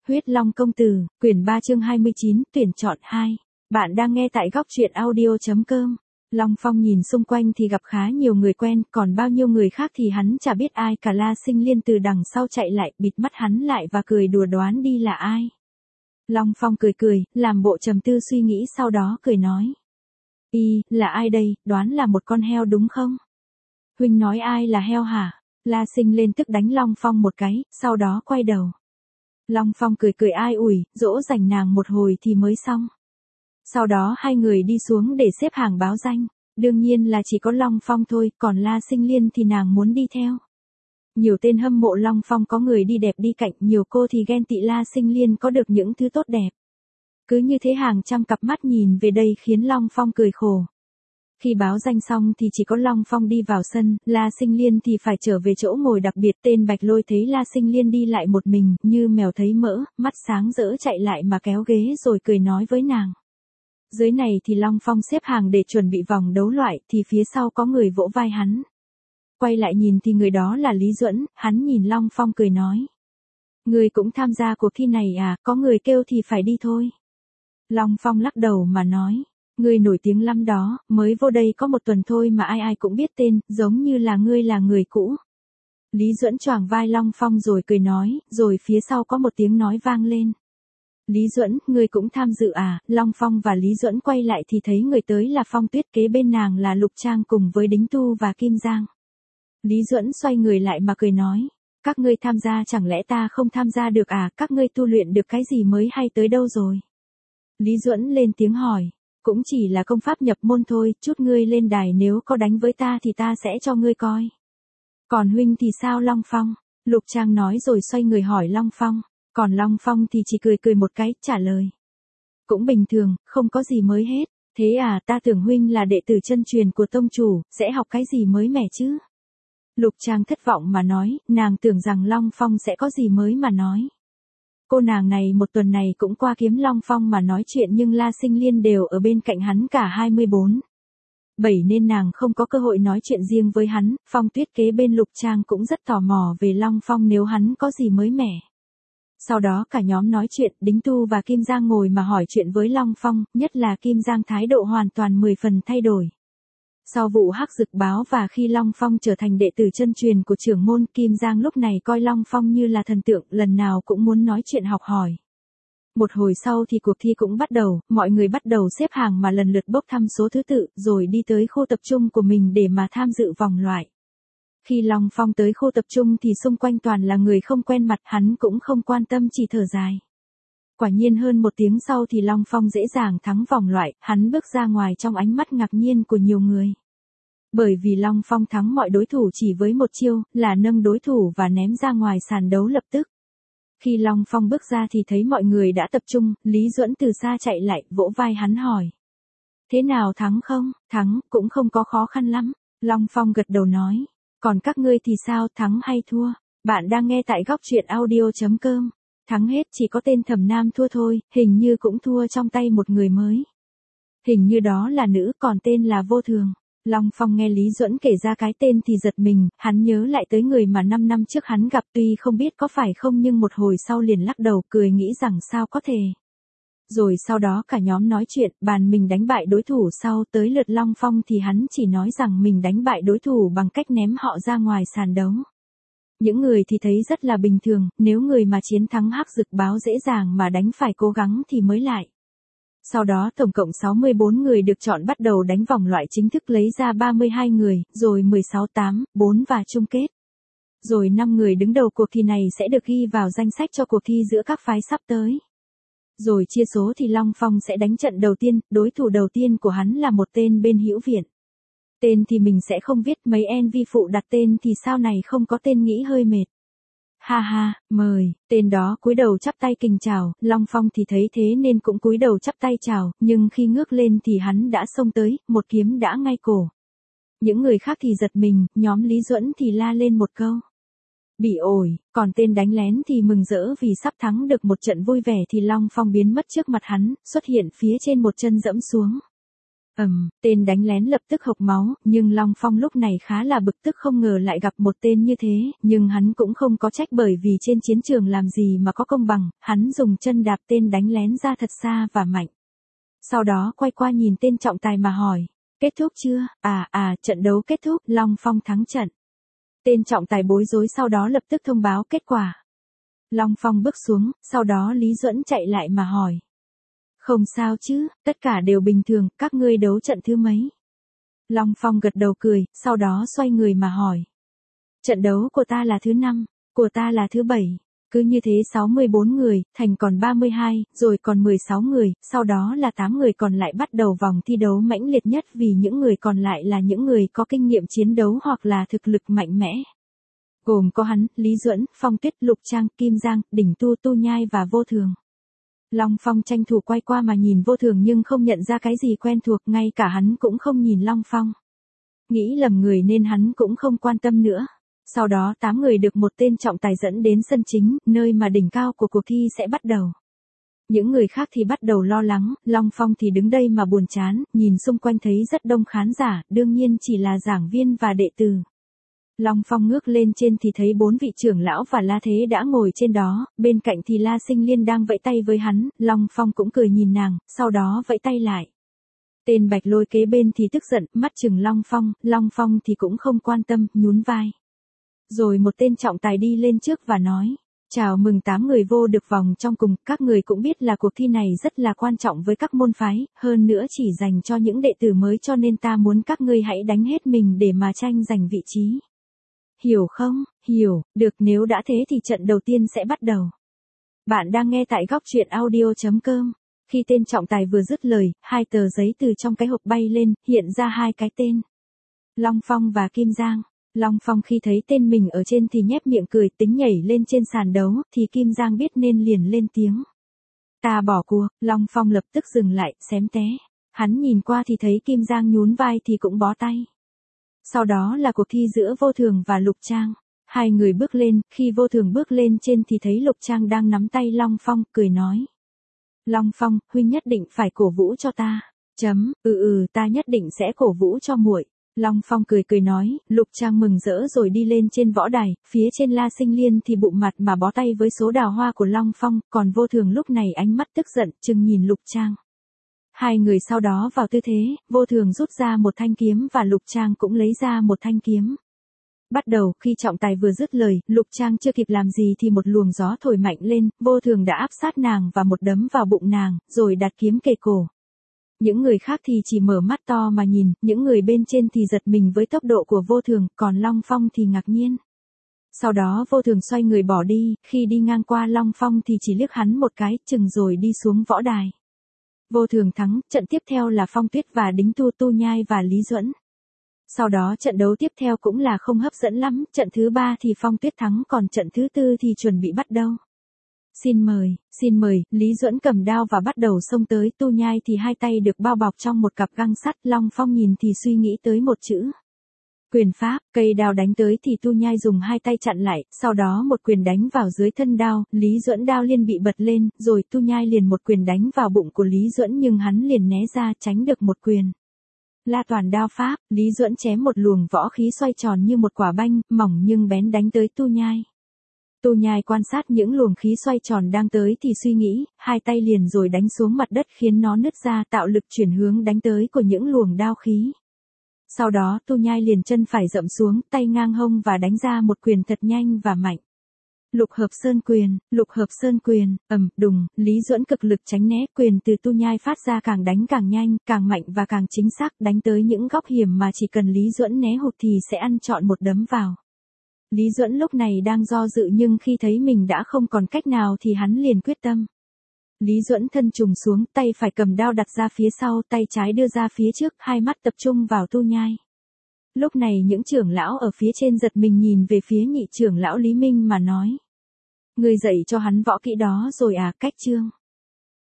Huyết Long Công Tử, quyển 3 chương 29, tuyển chọn 2. Bạn đang nghe tại góc truyện audio.com. Long Phong nhìn xung quanh thì gặp khá nhiều người quen, còn bao nhiêu người khác thì hắn chả biết ai cả. La Sinh Liên từ đằng sau chạy lại, bịt mắt hắn lại và cười đùa đoán đi là ai. Long Phong cười, làm bộ trầm tư suy nghĩ sau đó cười nói. Là ai đây, đoán là một con heo đúng không? Huynh nói ai là heo hả? La Sinh Liên tức đánh Long Phong một cái, sau đó quay đầu. Long Phong cười ai ủi, dỗ dành nàng một hồi thì mới xong. Sau đó hai người đi xuống để xếp hàng báo danh. Đương nhiên là chỉ có Long Phong thôi, còn La Sinh Liên thì nàng muốn đi theo. Nhiều tên hâm mộ Long Phong có người đi đẹp đi cạnh, nhiều cô thì ghen tị La Sinh Liên có được những thứ tốt đẹp. Cứ như thế hàng trăm cặp mắt nhìn về đây khiến Long Phong cười khổ. Khi báo danh xong thì chỉ có Long Phong đi vào sân, La Sinh Liên thì phải trở về chỗ ngồi đặc biệt. Tên Bạch Lôi thấy La Sinh Liên đi lại một mình, như mèo thấy mỡ, mắt sáng rỡ chạy lại mà kéo ghế rồi cười nói với nàng. Dưới này thì Long Phong xếp hàng để chuẩn bị vòng đấu loại, thì phía sau có người vỗ vai hắn. Quay lại nhìn thì người đó là Lý Duẫn, hắn nhìn Long Phong cười nói. Người cũng tham gia cuộc thi này à, có người kêu thì phải đi thôi. Long Phong lắc đầu mà nói. Ngươi nổi tiếng lắm đó, mới vô đây có một tuần thôi mà ai cũng biết tên, giống như là ngươi là người cũ. Lý Duẫn choàng vai Long Phong rồi cười nói, rồi phía sau có một tiếng nói vang lên. Lý Duẫn, ngươi cũng tham dự à? Long Phong và Lý Duẫn quay lại thì thấy người tới là Phong Tuyết, kế bên nàng là Lục Trang cùng với Đính Tu và Kim Giang. Lý Duẫn xoay người lại mà cười nói, các ngươi tham gia chẳng lẽ ta không tham gia được à? Các ngươi tu luyện được cái gì mới hay tới đâu rồi? Lý Duẫn lên tiếng hỏi. Cũng chỉ là công pháp nhập môn thôi, chút ngươi lên đài nếu có đánh với ta thì ta sẽ cho ngươi coi. Còn huynh thì sao Long Phong? Lục Trang nói rồi xoay người hỏi Long Phong. Còn Long Phong thì chỉ cười một cái, trả lời. Cũng bình thường, không có gì mới hết. Thế à, ta tưởng huynh là đệ tử chân truyền của tông chủ, sẽ học cái gì mới mẻ chứ? Lục Trang thất vọng mà nói, nàng tưởng rằng Long Phong sẽ có gì mới mà nói. Cô nàng này một tuần này cũng qua kiếm Long Phong mà nói chuyện, nhưng La Sinh Liên đều ở bên cạnh hắn cả 24/7 nên nàng không có cơ hội nói chuyện riêng với hắn. Phong Tuyết kế bên Lục Trang cũng rất tò mò về Long Phong nếu hắn có gì mới mẻ. Sau đó cả nhóm nói chuyện, Đính Tu và Kim Giang ngồi mà hỏi chuyện với Long Phong, nhất là Kim Giang thái độ hoàn toàn 10 phần thay đổi. Sau vụ hắc dực báo và khi Long Phong trở thành đệ tử chân truyền của trưởng môn, Kim Giang lúc này coi Long Phong như là thần tượng, lần nào cũng muốn nói chuyện học hỏi. Một hồi sau thì cuộc thi cũng bắt đầu, mọi người bắt đầu xếp hàng mà lần lượt bốc thăm số thứ tự, rồi đi tới khu tập trung của mình để mà tham dự vòng loại. Khi Long Phong tới khu tập trung thì xung quanh toàn là người không quen mặt, hắn cũng không quan tâm, chỉ thở dài. Quả nhiên hơn một tiếng sau thì Long Phong dễ dàng thắng vòng loại, hắn bước ra ngoài trong ánh mắt ngạc nhiên của nhiều người. Bởi vì Long Phong thắng mọi đối thủ chỉ với một chiêu, là nâng đối thủ và ném ra ngoài sàn đấu lập tức. Khi Long Phong bước ra thì thấy mọi người đã tập trung, Lý Duẫn từ xa chạy lại, vỗ vai hắn hỏi. Thế nào, thắng không? Thắng, cũng không có khó khăn lắm. Long Phong gật đầu nói. Còn các ngươi thì sao, thắng hay thua? Bạn đang nghe tại góc truyện audio.com. Thắng hết chỉ có tên Thẩm Nam thua thôi, hình như cũng thua trong tay một người mới. Hình như đó là nữ, còn tên là Vô Thường. Long Phong nghe Lý Duẫn kể ra cái tên thì giật mình, hắn nhớ lại tới người mà 5 năm trước hắn gặp, tuy không biết có phải không nhưng một hồi sau liền lắc đầu, cười nghĩ rằng sao có thể. Rồi sau đó cả nhóm nói chuyện, bàn mình đánh bại đối thủ. Sau tới lượt Long Phong thì hắn chỉ nói rằng mình đánh bại đối thủ bằng cách ném họ ra ngoài sàn đấu. Những người thì thấy rất là bình thường, nếu người mà chiến thắng hắc dực báo dễ dàng mà đánh phải cố gắng thì mới lại. Sau đó tổng cộng 64 người được chọn bắt đầu đánh vòng loại chính thức, lấy ra 32 người, rồi 16, 8, 4 và chung kết. Rồi 5 người đứng đầu cuộc thi này sẽ được ghi vào danh sách cho cuộc thi giữa các phái sắp tới. Rồi chia số thì Long Phong sẽ đánh trận đầu tiên, đối thủ đầu tiên của hắn là một tên bên Hữu Viện. Tên thì mình sẽ không viết, mấy NV phụ đặt tên thì sau này không có tên nghĩ hơi mệt. Ha ha, mời, tên đó cúi đầu chắp tay kình chào, Long Phong thì thấy thế nên cũng cúi đầu chắp tay chào, nhưng khi ngước lên thì hắn đã xông tới, một kiếm đã ngay cổ. Những người khác thì giật mình, nhóm Lý Duẫn thì la lên một câu. Bị ổi, còn tên đánh lén thì mừng rỡ vì sắp thắng được một trận vui vẻ thì Long Phong biến mất trước mặt hắn, xuất hiện phía trên một chân dẫm xuống. Tên đánh lén lập tức hộc máu, nhưng Long Phong lúc này khá là bực tức không ngờ lại gặp một tên như thế, nhưng hắn cũng không có trách bởi vì trên chiến trường làm gì mà có công bằng, hắn dùng chân đạp tên đánh lén ra thật xa và mạnh. Sau đó quay qua nhìn tên trọng tài mà hỏi, kết thúc chưa? Trận đấu kết thúc, Long Phong thắng trận. Tên trọng tài bối rối sau đó lập tức thông báo kết quả. Long Phong bước xuống, sau đó Lý Duẫn chạy lại mà hỏi. Không sao chứ, tất cả đều bình thường, các ngươi đấu trận thứ mấy? Long Phong gật đầu cười, sau đó xoay người mà hỏi. Trận đấu của ta là thứ 5, của ta là thứ 7. Cứ như thế 64 người, thành còn 32, rồi còn 16 người, sau đó là 8 người còn lại bắt đầu vòng thi đấu mãnh liệt nhất vì những người còn lại là những người có kinh nghiệm chiến đấu hoặc là thực lực mạnh mẽ. Gồm có hắn, Lý Duẫn, Phong Tuyết, Lục Trang, Kim Giang, Đỉnh Tu, Tu Nhai và Vô Thường. Long Phong tranh thủ quay qua mà nhìn Vô Thường nhưng không nhận ra cái gì quen thuộc, ngay cả hắn cũng không nhìn Long Phong. Nghĩ lầm người nên hắn cũng không quan tâm nữa. Sau đó 8 người được một tên trọng tài dẫn đến sân chính, nơi mà đỉnh cao của cuộc thi sẽ bắt đầu. Những người khác thì bắt đầu lo lắng, Long Phong thì đứng đây mà buồn chán, nhìn xung quanh thấy rất đông khán giả, đương nhiên chỉ là giảng viên và đệ tử. Long Phong ngước lên trên thì thấy 4 vị trưởng lão và La Thế đã ngồi trên đó, bên cạnh thì La Sinh Liên đang vẫy tay với hắn, Long Phong cũng cười nhìn nàng, sau đó vẫy tay lại. Tên Bạch Lôi kế bên thì tức giận, mắt chừng Long Phong thì cũng không quan tâm, nhún vai. Rồi một tên trọng tài đi lên trước và nói, chào mừng 8 người vô được vòng trong cùng, các người cũng biết là cuộc thi này rất là quan trọng với các môn phái, hơn nữa chỉ dành cho những đệ tử mới cho nên ta muốn các ngươi hãy đánh hết mình để mà tranh giành vị trí. Hiểu không? Hiểu, được, nếu đã thế thì trận đầu tiên sẽ bắt đầu. Bạn đang nghe tại góc truyện audio.com. Khi tên trọng tài vừa dứt lời, 2 tờ giấy từ trong cái hộp bay lên, hiện ra 2 cái tên. Long Phong và Kim Giang. Long Phong khi thấy tên mình ở trên thì nhếch miệng cười, tính nhảy lên trên sàn đấu, thì Kim Giang biết nên liền lên tiếng. Ta bỏ cuộc, Long Phong lập tức dừng lại, xém té. Hắn nhìn qua thì thấy Kim Giang nhún vai thì cũng bó tay. Sau đó là cuộc thi giữa Vô Thường và Lục Trang. 2 người bước lên, khi Vô Thường bước lên trên thì thấy Lục Trang đang nắm tay Long Phong, cười nói. Long Phong, huynh nhất định phải cổ vũ cho ta. Ta nhất định sẽ cổ vũ cho muội. Long Phong cười nói, Lục Trang mừng rỡ rồi đi lên trên võ đài, phía trên La Sinh Liên thì bụng mặt mà bó tay với số đào hoa của Long Phong, còn Vô Thường lúc này ánh mắt tức giận, chừng nhìn Lục Trang. 2 người sau đó vào tư thế, Vô Thường rút ra một thanh kiếm và Lục Trang cũng lấy ra một thanh kiếm. Bắt đầu, khi trọng tài vừa dứt lời, Lục Trang chưa kịp làm gì thì một luồng gió thổi mạnh lên, Vô Thường đã áp sát nàng và một đấm vào bụng nàng, rồi đặt kiếm kề cổ. Những người khác thì chỉ mở mắt to mà nhìn, những người bên trên thì giật mình với tốc độ của Vô Thường, còn Long Phong thì ngạc nhiên. Sau đó Vô Thường xoay người bỏ đi, khi đi ngang qua Long Phong thì chỉ liếc hắn một cái, chừng rồi đi xuống võ đài. Vô Thường thắng, trận tiếp theo là Phong Tuyết và Đính Tu, Tu Nhai và Lý Duẫn. Sau đó trận đấu tiếp theo cũng là không hấp dẫn lắm, trận thứ 3 thì Phong Tuyết thắng, còn trận thứ 4 thì chuẩn bị bắt đầu. Xin mời, Lý Duẫn cầm đao và bắt đầu xông tới, Tu Nhai thì 2 tay được bao bọc trong một cặp găng sắt, Long Phong nhìn thì suy nghĩ tới một chữ. Quyền pháp, cây đao đánh tới thì Tu Nhai dùng 2 tay chặn lại, sau đó một quyền đánh vào dưới thân đao, Lý Duẫn đao liên bị bật lên, rồi Tu Nhai liền một quyền đánh vào bụng của Lý Duẫn nhưng hắn liền né ra tránh được một quyền. La toàn đao pháp, Lý Duẫn chém một luồng võ khí xoay tròn như một quả banh, mỏng nhưng bén đánh tới Tu Nhai. Tu Nhai quan sát những luồng khí xoay tròn đang tới thì suy nghĩ, 2 tay liền rồi đánh xuống mặt đất khiến nó nứt ra tạo lực chuyển hướng đánh tới của những luồng đao khí. Sau đó Tu Nhai liền chân phải dậm xuống, tay ngang hông và đánh ra một quyền thật nhanh và mạnh. Lục hợp sơn quyền, đùng, Lý Duẫn cực lực tránh né, quyền từ Tu Nhai phát ra càng đánh càng nhanh, càng mạnh và càng chính xác, đánh tới những góc hiểm mà chỉ cần Lý Duẫn né hụt thì sẽ ăn trọn một đấm vào. Lý Duẫn lúc này đang do dự nhưng khi thấy mình đã không còn cách nào thì hắn liền quyết tâm. Lý Duẫn thân trùng xuống, tay phải cầm đao đặt ra phía sau, tay trái đưa ra phía trước, 2 mắt tập trung vào Tu Nhai. Lúc này những trưởng lão ở phía trên giật mình nhìn về phía nhị trưởng lão Lý Minh mà nói. Người dạy cho hắn võ kỹ đó rồi à, cách chương.